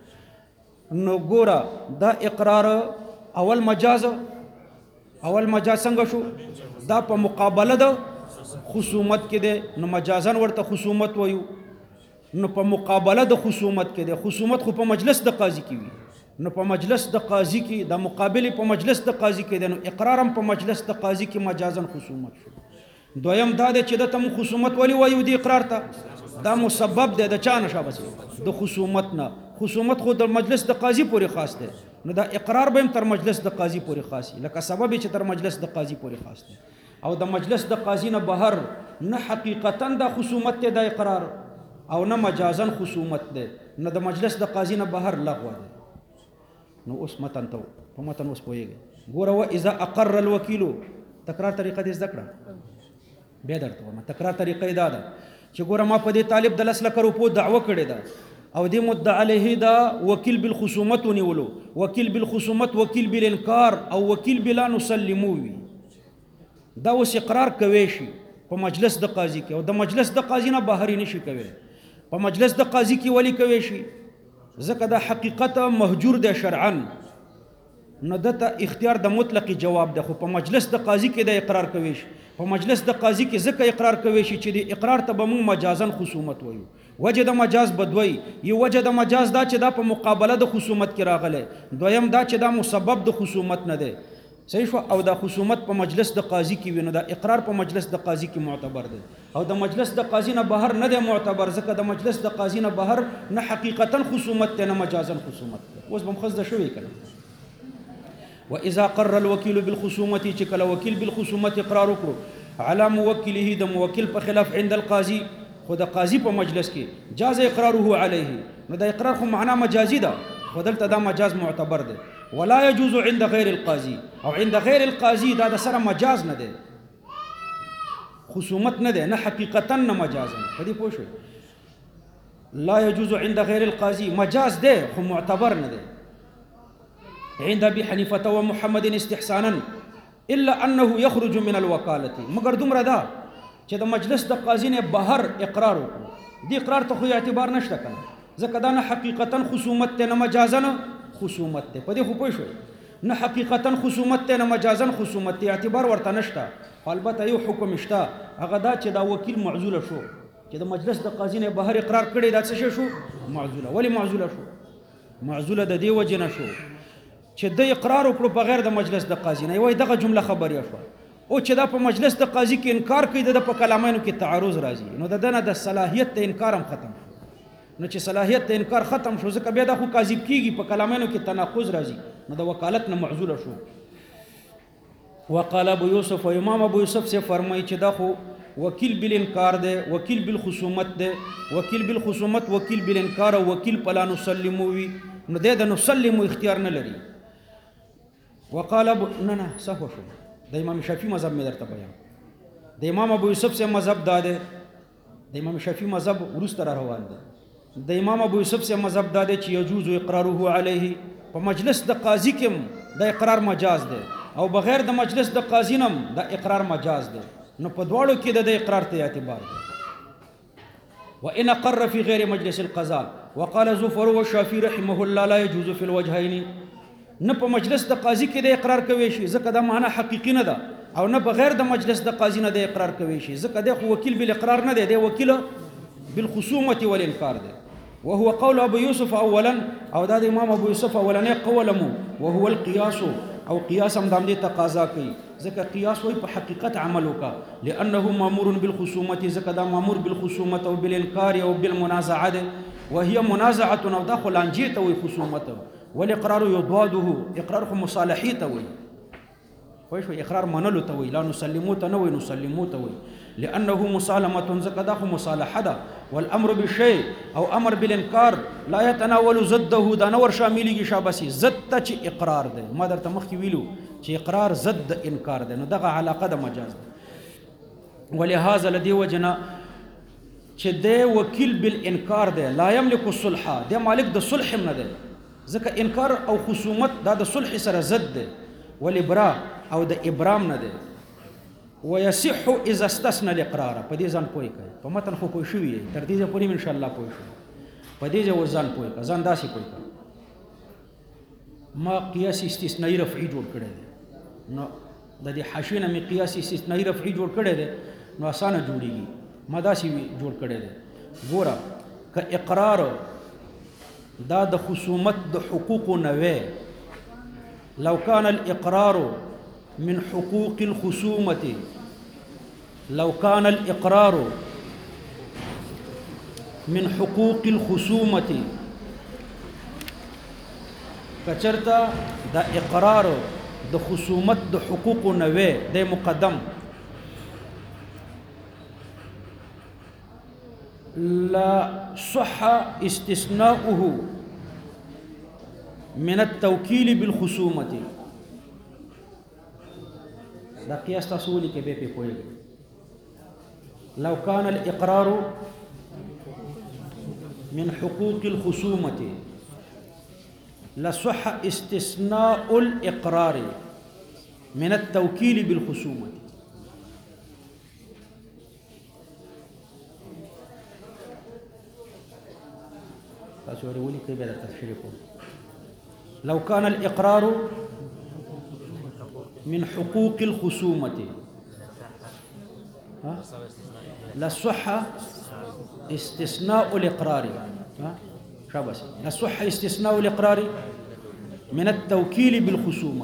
نو ګوره دا اقرار اول مجاز څنګه شو دا په مقابله د خصومت کې دی نو مجازن ورته خصومت وایو نو په مقابله د خصومت کې دی خصومت خو په مجلس د قاضي کې وي نو په مجلس د قاضي کې د مقابله په مجلس د قاضي کې دی نو اقرارم په مجلس د قاضي کې مجازن خصومت شو دویم دا دی چې د تم خصومت ولی وایو دی اقرار ته دا مسبب دی د چا نشه بس د خصومت نه خصومت خو د مجلس د قاضي پورې خاص دی نو دا اقرار به تر مجلس د قاضي پورې خاص لکه سبب چې تر مجلس د قاضي پورې خاص دی او د مجلس د قاضي نه بهر نه حقیقتا د خصومت ته د اقرار او نه مجازن خصومت ده، نه د مجلس د قاضي نه بهر لغوه ده. نو اوس متن ته په متن اوس پوهېږي. ګوره و اذا اقر الوکیلو، تکرار طریقه دې زده کړه. بیا درته وایم تکرار طریقه یې دا ده چې ګوره ما په دې طالب د 10 لکه روپو دعوه کړې ده او دې مدعا علیه دا وکیل بالخصومت ونیولو، وکیل بالخصومت، وکیل بالانکار او وکیل بلا نسلمو وي. دا اوس اقرار کوي شي په مجلس د قاضي کې، او د مجلس د قاضي نه بهر نشي کوي. په مجلس د قاضي کې ولی کوي شي ځکه دا حقیقت مهجور دی شرعا، نو دته اختیار د مطلق جواب ده. خو په مجلس د قاضي کې د اقرار کوي شي، په مجلس د قاضي کې ځکه اقرار کوي شي چې د اقرار ته به موږ مجازن خصومت وایو. وجه د مجاز بدوي، یو وجه د مجاز دا چې دا په مقابله د خصومت کې راغلی، دویم دا چې دا مسبب د خصومت نه دی. صحیح شو. او دا خصومت په مجلس د قاضي کې وي، نو دا اقرار په مجلس د قاضي کې معتبر دی، او د مجلس د قاضي نه بهر نه دی معتبر، ځکه د مجلس د قاضي نه بهر نه حقیقتا خصومت دی نه مجازن خصومت دی. اوس به مخزده شوی کنه. واذا قر الوکیل بالخصومه، چې کله وکیل بالخصومت اقرار وکړو على موکله، د موکل په خلاف عند القاضي، خو د قاضي په مجلس کې جاز اقراره علیه، نو د اقرار خو معنا مجازي ده، خو دلته دا مجاز معتبر دی. ولا يجوز عند غیر القاضي، او عند غیر القاضي دا د سره مجاز نه دی، خصومت نه دی، نه حقیقتا نه مجازا. په دې پوه شئ. لا يجوز عند غیر القاضي مجاز دی خو معتبر نه دی. عند ابي حنيفه ومحمد استحسانا الا انه يخرج من الوكاله، مگر دومره دا چې د مجلس د قاضي نه بهر اقرار وکړو، دی اقرار ته خو اعتبار نشته کنه، ځکه دا نه حقیقتا خصومت ته نه مجازا خصومت ته. په دې خو پوه شئ. نه حقیقتا خصومت ته نه مجازا خصومت ته، اعتبار ورته نشته. البته یو حکم شته، هغه دا چې دا وکیل معزوله شو، چې د مجلس د قاضي نه بهر اقرار کړی، دا څه شو؟ معزوله. ولی معزوله شو؟ معزوله د دې وجه نه شو چې د اقرار وکړو بغیر د مجلس د قاضي نه. وای دغه جمله خبرې شو، او چې دا په مجلس د قاضي کې انکار کوي، د په کلامینو کې تعارض راځي، نو د دنه د صلاحیت ته انکار هم ختم شو. نو چې صلاحیت ته انکار ختم شو، ځکه بیا دا خو کاذب کیږي، په کلامینو کې تناقض راځي، نو د وکالت نه معزوله شو. وقال ابو يوسف، و امام ابو يوسف سے فرمایي چې دا خو وکیل بالانکار دی، وکیل بالخصومت دی، وکیل بالخصومت، وکیل بالانکار او وکیل پلا نسلمو وي، نو د نسلمو اختیار نه لري. وقال ابو نه صحو شو، د امام شافعي مذهب مې درته بیان. د امام ابو یوسف سے مذهب دا دی، د امام شافعي مذهب وروسته را روان دی. د امام ابو یوسف سے مذهب دا دی چې یجوز اقراره علیه، په مجلس د قاضي کې د اقرار مجاز دی، او بغیر د مجلس د قاضي نه د اقرار مجاز دی. نو په دواړو کې د اقرار ته اعتبار دی. وان اقر في غیر مجلس القضاء، وقال زفر والشافعي رحمه الله لا يجوز في الوجهين، نه په مجلس د قاضي کې د اقرار کوي شي ځکه دا معنا حقيقي نه ده، او نه بغیر د مجلس د قاضي نه د اقرار کوي شي ځکه د وکیل بالاقرار نه دی، د وکیل بالخصومه والانکار دی. وهو قول ابو يوسف اولا، او دا د امام ابو يوسف اولنې قولمو، وهو القياس، او قياس هم د دې تقاضا کوي، ځکه قياس وای په حقیقت عمل وکا، لانه مامور بالخصومه، ځکه دا مامور بالخصومه او بالانکار او بالمنازعه ده، وهي منازعه، او دا خلانجه ته وي خصومت، والاقرار يضاده، اقرار خو مصالحه ته وي، خو شو اقرار منلو ته وي، لا نسلمو ته نه وي، نسلمو ته وي، لانه مسالمه، ځکه دا خو مصالحه ده. والامر بالشيء او امر بالانکار لا يتناول ضده، دا نور شاملېږي شابسي ضد ته چې اقرار ده. ما درته مخکې ویلو چې اقرار ضد د انکار ده، نو دغه علاقه د مجاز ده. ولهذا لدی وجنا چې د وکیل بالانکار ده لا يملك الصلح، د مالک د صلح نه ده، ځکه انکار او خصومت دا د صلح سره ضد ده. والابراء او د ابرام نه ده. ويصح اذا استثنى الاقرار، په دې ځان پوي کوي، په متن خو پوي شوی تر دې پورې ان شاء الله پوي شو، په دې ځو ځان پوي کا، ځان داسي پوي کا. ما قياس استثنائي رفعي جوړ کړی دی، نو د دې حاشیه نه قياس استثنائي رفعي جوړ کړی دی، نو اسانه جوړیږي. ما داسي جوړ کړی دی. ګوره ک اقرار دا د خصومت د حقوق نه، لو كان الاقرار من حقوق الخصومة، لو كان الإقرار من حقوق الخصومة، کچرتا دا اقرار د خصومت د حقوق نوې د مقدم، لا صح استثناؤه من التوكيل بالخصومة. دا قياس تصولي كبيبي كويل. لو كان الإقرار من حقوق الخصومة لصح استثناء الإقرار من التوكيل بالخصومة. لو كان الإقرار من حقوق الخصومة لصح استثناء الإقرار لصح استثناء الإقرار من التوكيل بالخصومة.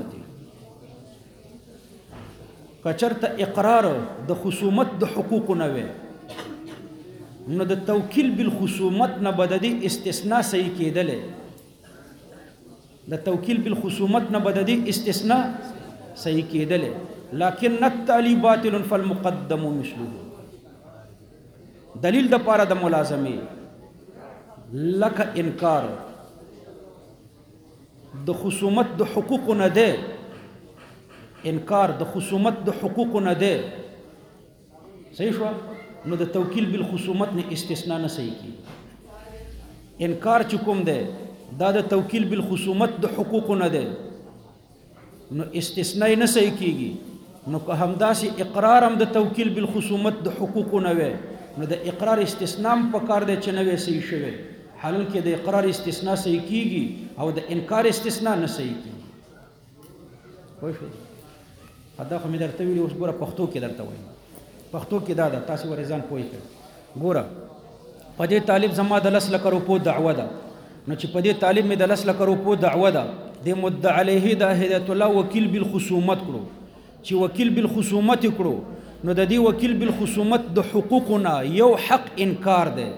کچرت اقرار د خصومت د حقوق نه وي نو د توکیل بالخصومت نه بددي استثناء صحیح کېدل. د توکیل بالخصومت نه بددي استثناء صحیح کېدل. لكن التالي باطل فالمقدم مثله. دلیل د پاره د ملازمه لک انکار د خصومت د حقوق نه ده. انکار د خصومت د حقوق نه ده صحیح شو نو د توکیل بالخصومت نه استثناء نه صحیح کی. انکار چې کوم ده دا د توکیل بالخصومت د حقوق نه ده نو استثناء نه صحیح کیږي. نو که همداسې اقرار هم د توکیل بالخصومت د حقوق نه وي نو د اقرار استثناء په کار دی چې نه وي صحیح شوی. حالل کې د اقرار استثناء صحیح کیږي او د انکار استثناء نه صحیح کیږي. پوه شئ؟ دا خو مې درته ویلي اوس ګوره پښتو کې درته وایم. پښتو کې دا ده تاسو ورې ځان پوه کړئ. ګوره په دې طالب زما د 10 لکه روپو دعوه ده نو چې په دې طالب مې د 10 لکه روپو دعوه ده د مدعی علیه د هدایت الله وکیل بالخصومت کړو. چې وکیل بالخصومت کړو نو د دې وکیل بالخصومت د حقوقنا یو حق انکار ده.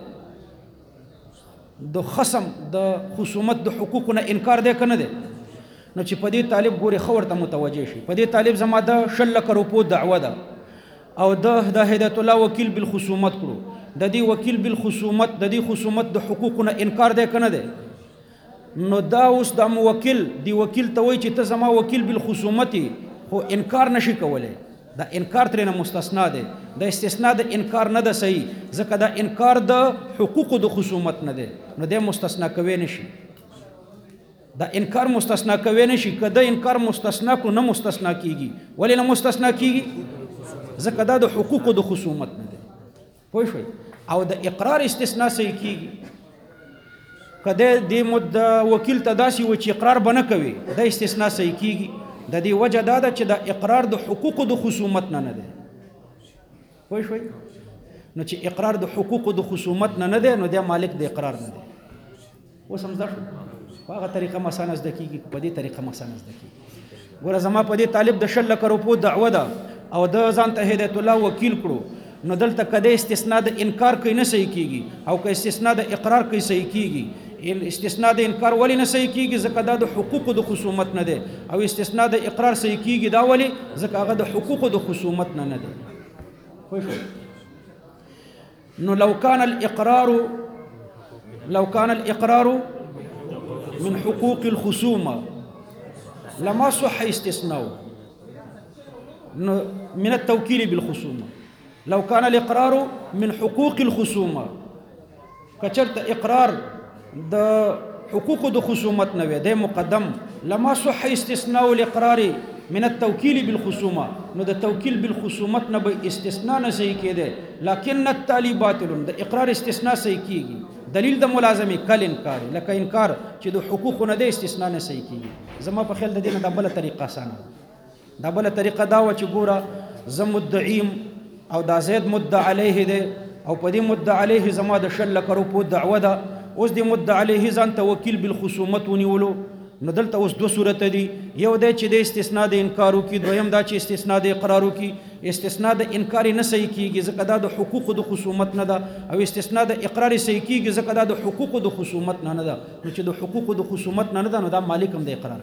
د خصم د خصومت د حقوقنا انکار ده کنه ده. نو چې په دې طالب ګوري خور ته متوجه شي په دې طالب زما د 10 لکه روپو دعوه ده او د هدایت الله وکیل بالخصومت کړو. د دې وکیل بالخصومت د دې خصومت د حقوقنا انکار ده کنه ده. نو دا اوس د موکل دی وکیل ته وای چې ته زما وکیل بالخصومت خو انکار نشي کولای. دا انکار ترنه مستثنا ده. دا استثناء د انکار نه ده صحیح ځکه دا انکار د حقوق د خصومت نه ده نو د مستثنا کوي نشي. دا انکار مستثنا کوي نشي. کله انکار مستثنا کو نه مستثنا کیږي. ولې نه مستثنا کیږي؟ ځکه دا د حقوق د خصومت نه ده. پوه شئ؟ او د اقرار استثناء صحیح کیږي. کله د مدعا وکیل ته داسي و چې اقرار بنه کوي د استثناء صحیح کیږي. د دې وجه دا ده چې د اقرار د حقوق د خصومت نه نه ده. پوه شئ؟ نو چې اقرار د حقوق د خصومت نه نه ده نو د مالک د اقرار نه ده. اوس هم ځه په هغه طریقه مسانه زده کیږي په دې طریقه مسانه زده کیږي. ګوره زما په دې طالب د 10 لکه روپو دعوه ده او د ځان ته هدایت الله وکیل کړو نو دلته کده استثناء د انکار کوي نه صحیح کیږي او که استثناء د اقرار کوي صحیح کیږي. استثناء د انکار ولی نه صحیح کیږي ځکه دا د حقوق د خصومت نه ده او استثناء د اقرار صحیح کیږي دا ولی ځکه هغه د حقوق د خصومت نه نه ده. خو نو لو كان الإقرار من حقوق الخصومة لما صح استثناء من التوكيل بالخصومة. لو كان الإقرار من حقوق الخصومة كشرط إقرار د حقوق د خصومت نه وي د مقدم لما صح استثناء الإقرار من التوكيل بالخصومة نو د توكيل بالخصومت نه به استثناء نه صحیح کېده. لكن التالي باطل د اقرار استثناء صحیح کېږي. دلیل د ملازمه کل انکار لکه انکار چې د حقوق نه د استثناء نه صحیح کېږي. زما په خیال د دې نه د بل طریقه اسانه ده. د بل طریقه دا و چې ګوره زه مدعیم او دا زید مدعا علیه ده او په دې مدعا علیه زما د 10 لکه روپو دعوه ده. اوس د مدعا علیه ځان ته وکیل بالخصومت ونیولو نو دلته اوس دو صورت دي. یو دی چې د استثناء د انکار وکي دویم دا چې استثناء د اقرار وکي. استثناء د انکار نه صحیح کیږي ځکه دا د حقوق د خصومت نه ده او استثناء د اقرار صحیح کیږي ځکه دا د حقوق د خصومت نه ده. نو چې د حقوق د خصومت نه ده نو دا مالک هم د اقرار.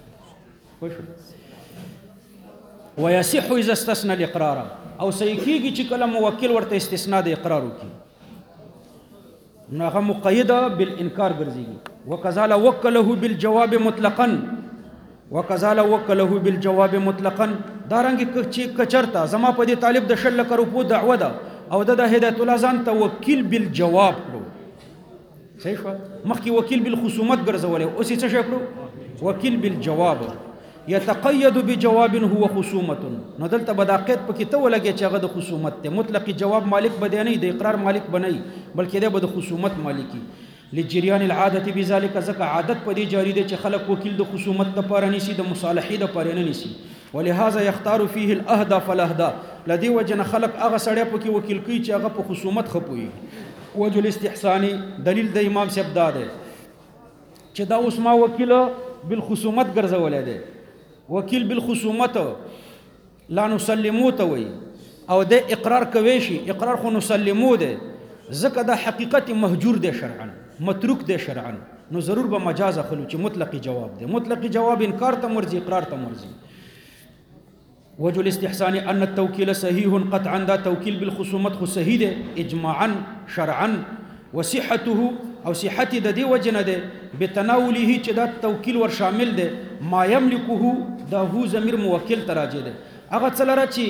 ويصح اذا استثنى الاقرار او صحیح کیږي چې کله موکل ورته استثناء د اقرار وکي. نو هغه مقیده بالانکار ګرځيږي. وکذا لو وکله بالجواب مطلقا دارنګ چې کچرتا زما په دې طالب د شل کرو دعوه ده او د هدایت الله ځان ته وکیل بالجواب کړو. صحیح شو. مخکې وکیل بالخصومت ګرځولې اوس څه شي کړو؟ وکیل بالجواب. يتقيد بجواب هو خصومه. نو دلته بداقت پکې ته ولګي چې هغه د خصومت ته مطلق جواب مالک بده نه د اقرار مالک بنئ بلکې د بده خصومت مالکی. لجریان العاده بذلك زکه عادت په دې جاری دي چې خلق وکیل د خصومت د پاره نيسي د مصالحې د پاره نه نيسي. ولهذا يختار فيه الاهدى فالاهدى لدی وجن خلق هغه سړی پکې وکیل کوي چې هغه په خصومت خپوي. وجه الاستحسان دلیل د امام صاحب دا ده چې دا اوس ما وکیل بالخصومت ګرځولې ده. وکیل بالخصومت لا نسلمو ته وي او د اقرار کوي شي. اقرار خو نسلمو ده ځکه دا حقیقت مهجور ده شرعا متروک ده شرعا. نو ضرور به مجاز اخلو چې مطلق جواب ده. مطلق جواب انکار ته مرضی اقرار ته مرضی. وجه الاستحسان ان التوكيل صحيح قطعا دا توكيل بالخصومت خو صحیح ده اجماعا شرعا. وصحته او صحت د دې وجنه ده بتناوله چې دا توکیل ور شامل ده ما يملكه دا هو ضمیر موکل تراجه ده هغه څلره چې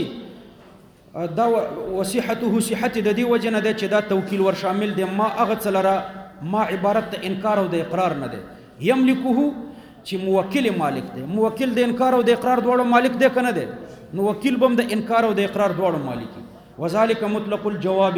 دا وصحته صحت د دې وجنه ده چې دا توکیل ور شامل ده ما هغه څلره ما عبارت انکار او د اقرار نه ده. يملكه چې موکل مالک ده. موکل د انکار او د اقرار دواړو مالک ده کنه ده. نو وکیل بم د انکار او د اقرار دواړو مالکی. وذلك مطلق الجواب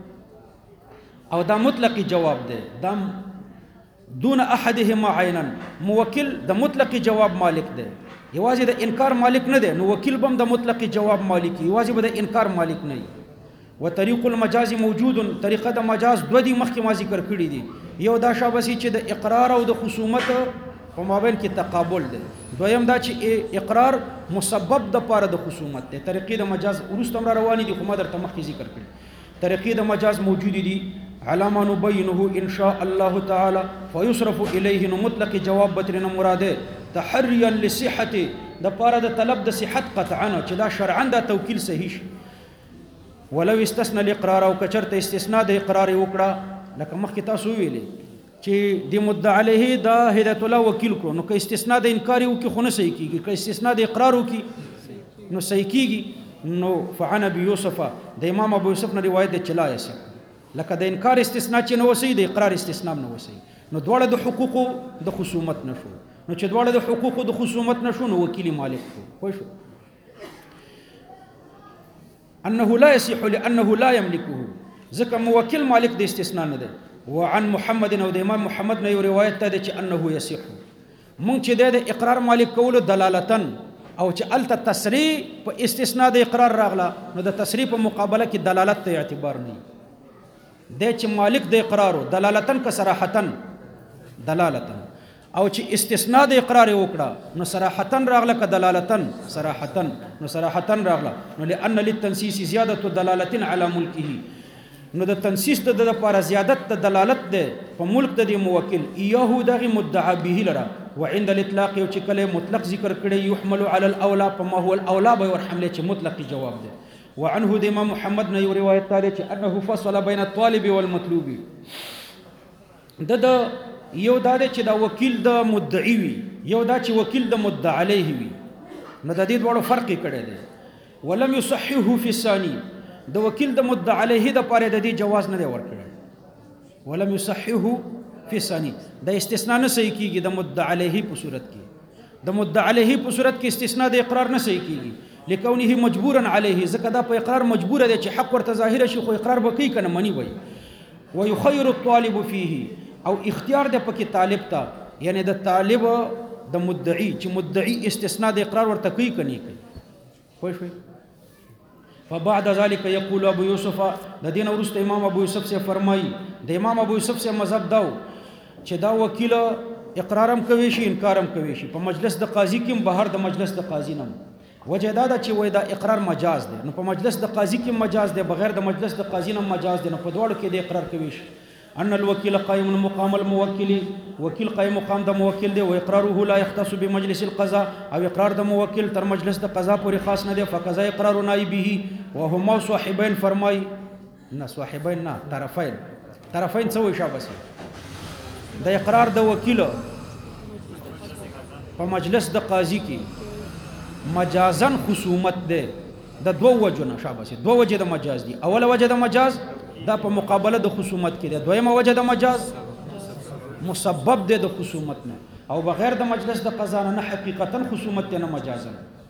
او دا مطلق جواب ده دا دون احدهما عینا. موکل د مطلق جواب مالک ده یوازې د انکار مالک نه ده. نو وکیل بم د مطلق جواب مالکی یوازې به د انکار مالک نه. وطریق المجاز موجود. طریقه د مجاز دو دي مخکې ما ذکر کړی دي. یو دا شابسي چې د اقرار او د خصومت په مابین کې تقابل ده. دویم دا چې اقرار مسبب د پاره د خصومت ده. طریقې د مجاز ورستم را روانې دي خو ما درته مخکې ذکر کړی. طریقې د مجاز موجود دي علامه نبینه ان شاء الله تعالی فيصرف الیه. نو مطلق جواب بترنه مراده تحريا لصحه د پاره د طلب د صحت قطعا چې دا شرعا دا توکیل صحیح شي. ولو استثنى الاقرار او کچرته استثناء د اقرار وکړه لکه مخکې تاسو ویلې چې د مدعی علیه دا هدایت الله وکیل کړو. نو که استثناء د انکار وکي خو نه صحیح کیږي. که استثناء د اقرار وکي نو صحیح کیږي. نو فعن ابي يوسف د امام ابو يوسف نه روایت د چلا یې لکه د انکار استثناء چې نه وسی د اقرار استثناء نه وسی. نو دواړه د حقوق د خصومت نشو. نو چې دواړه د حقوق د خصومت نشو نو وکیل مالک شو. خو شو انه لا يصح لانه لا يملكه ځکه موکل مالک د استثناء نه ده. وعن محمد او د امام محمد نه یو روایت ته چې انه يصح مونږ چې د اقرار مالک کول دلالتن او چې الته تسریع په استثناء د اقرار راغله نو د تسریع په مقابله کې دلالت ته اعتبار نه د چې مالک د اقرار دلالتن که صراحتن دلالتن او چې استثناء د اقرار وکړه نو صراحتن راغله که دلالتن صراحتن نو صراحتن راغله. نو لأن للتنسيس زیادت دلالت على ملکه. نو د تنسیس د لپاره زیادت د دلالت ده په ملک د موکل ایهو دغه مدعا به لره. وعند الاطلاق او چې کله مطلق ذکر کړي يحمل على الاولى فما هو الاولى به ور حمله چې مطلق جواب ده. وعنه د امام محمد نه یو روایت ده چې انه فصل بين الطالب والمطلوب. د یو دا چې دا وکیل د مدعی وي یو دا چې وکیل د مدعی علیه وي. نو د دې ډول فرق کړي ده. ولم يصححه في الثاني د وکیل د مدعی علیه د پاره د دې جواز نه دی ورکړی. ولم يصححه في الثاني د استثناء نه صحیح کیږي د مدعی علیه په صورت کې. د مدعی علیه په صورت کې استثناء د اقرار نه صحیح کیږي لکونه مجبورا علیه ځکه دا په اقرار مجبور دی چې حق ورته ظاهر شي خو اقرار وکړي کنه منی وي. ويخير الطالب فيه او اختیار د پکې طالب ته یعنی د طالب د مدعی چې مدعی استثناء د اقرار ورته کوي کني کوي. خو شوي فبعد ذلك يقول ابو يوسف د دین ورسته امام ابو يوسف سے فرمایي د امام ابو يوسف سے مذهب داو چې دا وکیل اقرارم کوي شي انکارم کوي شي په مجلس د قاضي کې بهر د مجلس د قاضي نه وجه دا چې وای دا اقرار مجاز دی. نو په مجلس د قاضي کې مجاز دی بغیر د مجلس د قاضي نه مجاز دی. نو په دواړو کې د اقرار کوي شي. ان الوكيل قائم مقام الموكل وكيل قائم مقام د موکل دی. واقراره لا يختص بمجلس القضاء او اقرار د موکل تر مجلس د قضا پورې خاص نه دی. فقضا اقرار نائبه وهما صاحبين فرمای نه صاحبين نه طرفین طرفین څه وایي شاباس د اقرار د وکیل په مجلس د قاضي کې مجازن خصومت ده د دوه وجو نه شاباس دوه وجه د مجاز دي اوله وجه د مجاز دا په مقابله د خصومت کې ده دویمه وجه د مجاز مسبب ده د خصومت نه او بغیر د مجلس د قضا نه حقیقتا خصومت نه مجازا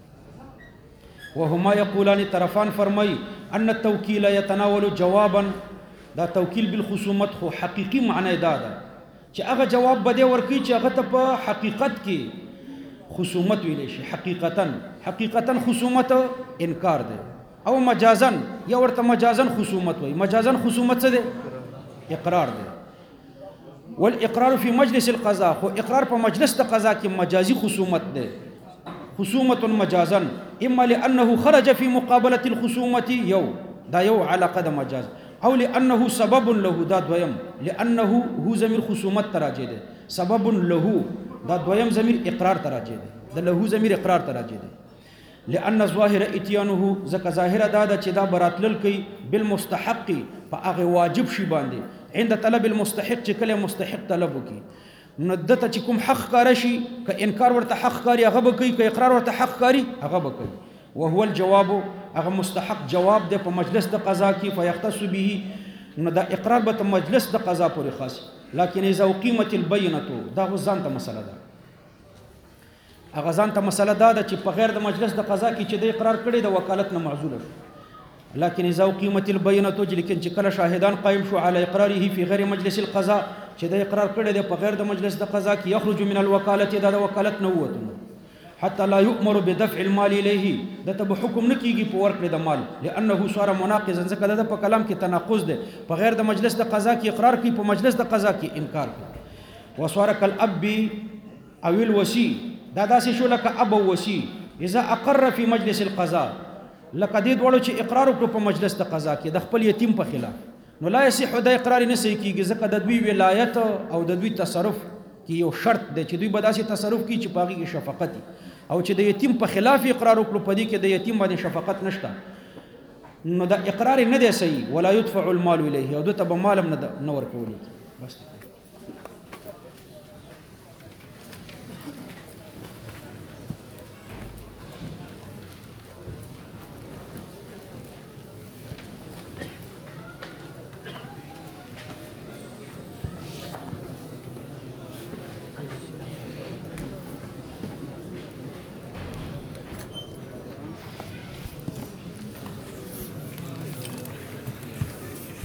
وهما يقولان طرفان فرمای ان التوکیل يتناول جوابا دا توکیل بالخصومت خو حقیقی معنی دا ده چې هغه جواب بده ورکی چې هغه ته په حقیقت کې خصومت ویل شي حقیقتا خصومت انکار ده او مجازا یا ورته مجازا خصومت وي مجازا خصومت څه ده اقرار ده والاقرار في مجلس القضاء خو اقرار په مجلس د قضا کې مجازي خصومت ده خصومت مجازا اما لانه خرج في مقابله الخصومه دا یو علاقه د مجاز او لانه سبب له دا دویم لانه هو ضمیر خصومت تراجه ده سبب له دا دویم ضمیر اقرار تراجه ده د له ضمیر اقرار تراجه ده لان ظاهر اتيانه زکه ظاهر دا چې دا براتل کوي بالمستحق فاغه واجب شي باندې عند طلب المستحق چې کله مستحق طلب وکي نو دته چې کوم حق کار شي ک انکار ورته حق کاری هغه به کوي ک اقرار ورته حق کاری هغه به کوي وهو الجواب هغه مستحق جواب ده په مجلس د قضا کې فيختص به نو دا اقرار به مجلس د قضا پورې خاص لكن اذا قيمت البينه دا ځانته مسله ده هغه ځانته مسله ده چې په غیر د مجلس د قضا کې چې د اقرار کړي د وکالت نه معزول شي لكن اذا قيمت البينه لیکن چې کله شاهدان قائم شو على اقراره في غیر مجلس القضاء چې د اقرار کړي د په غیر د مجلس د قضا کې يخرج من الوکاله د وکالت نه وته حتى لا يؤمر بدفع المال اليه د ته حکم نه کیږي په ورکړه د مال لانه صار مناقضا ځکه د په کلام کې تناقض ده په غیر د مجلس د قضا کې اقرار کوي په مجلس د قضا کې انکار کوي وصار كالاب او الوصي دا داسې شو لکه اب او وصي اذا اقر في مجلس القضاء لکه دې ډول چې اقرار وکړو په مجلس د قضا کې د خپل یتیم په خلاف نو لا يصح د اقرار نه صحیح کیږي ځکه د دوی ولایت او د دوی تصرف کې یو شرط دی چې دوی به داسې تصرف کوي چې پاغي کې شفقت او چې د یتیم په خلاف اقرار وکړو په دې کې د یتیم باندې شفقت نشته نو د اقرار نه دی صحیح ولا يدفع المال الیه او د ته به مال نه ورکول بس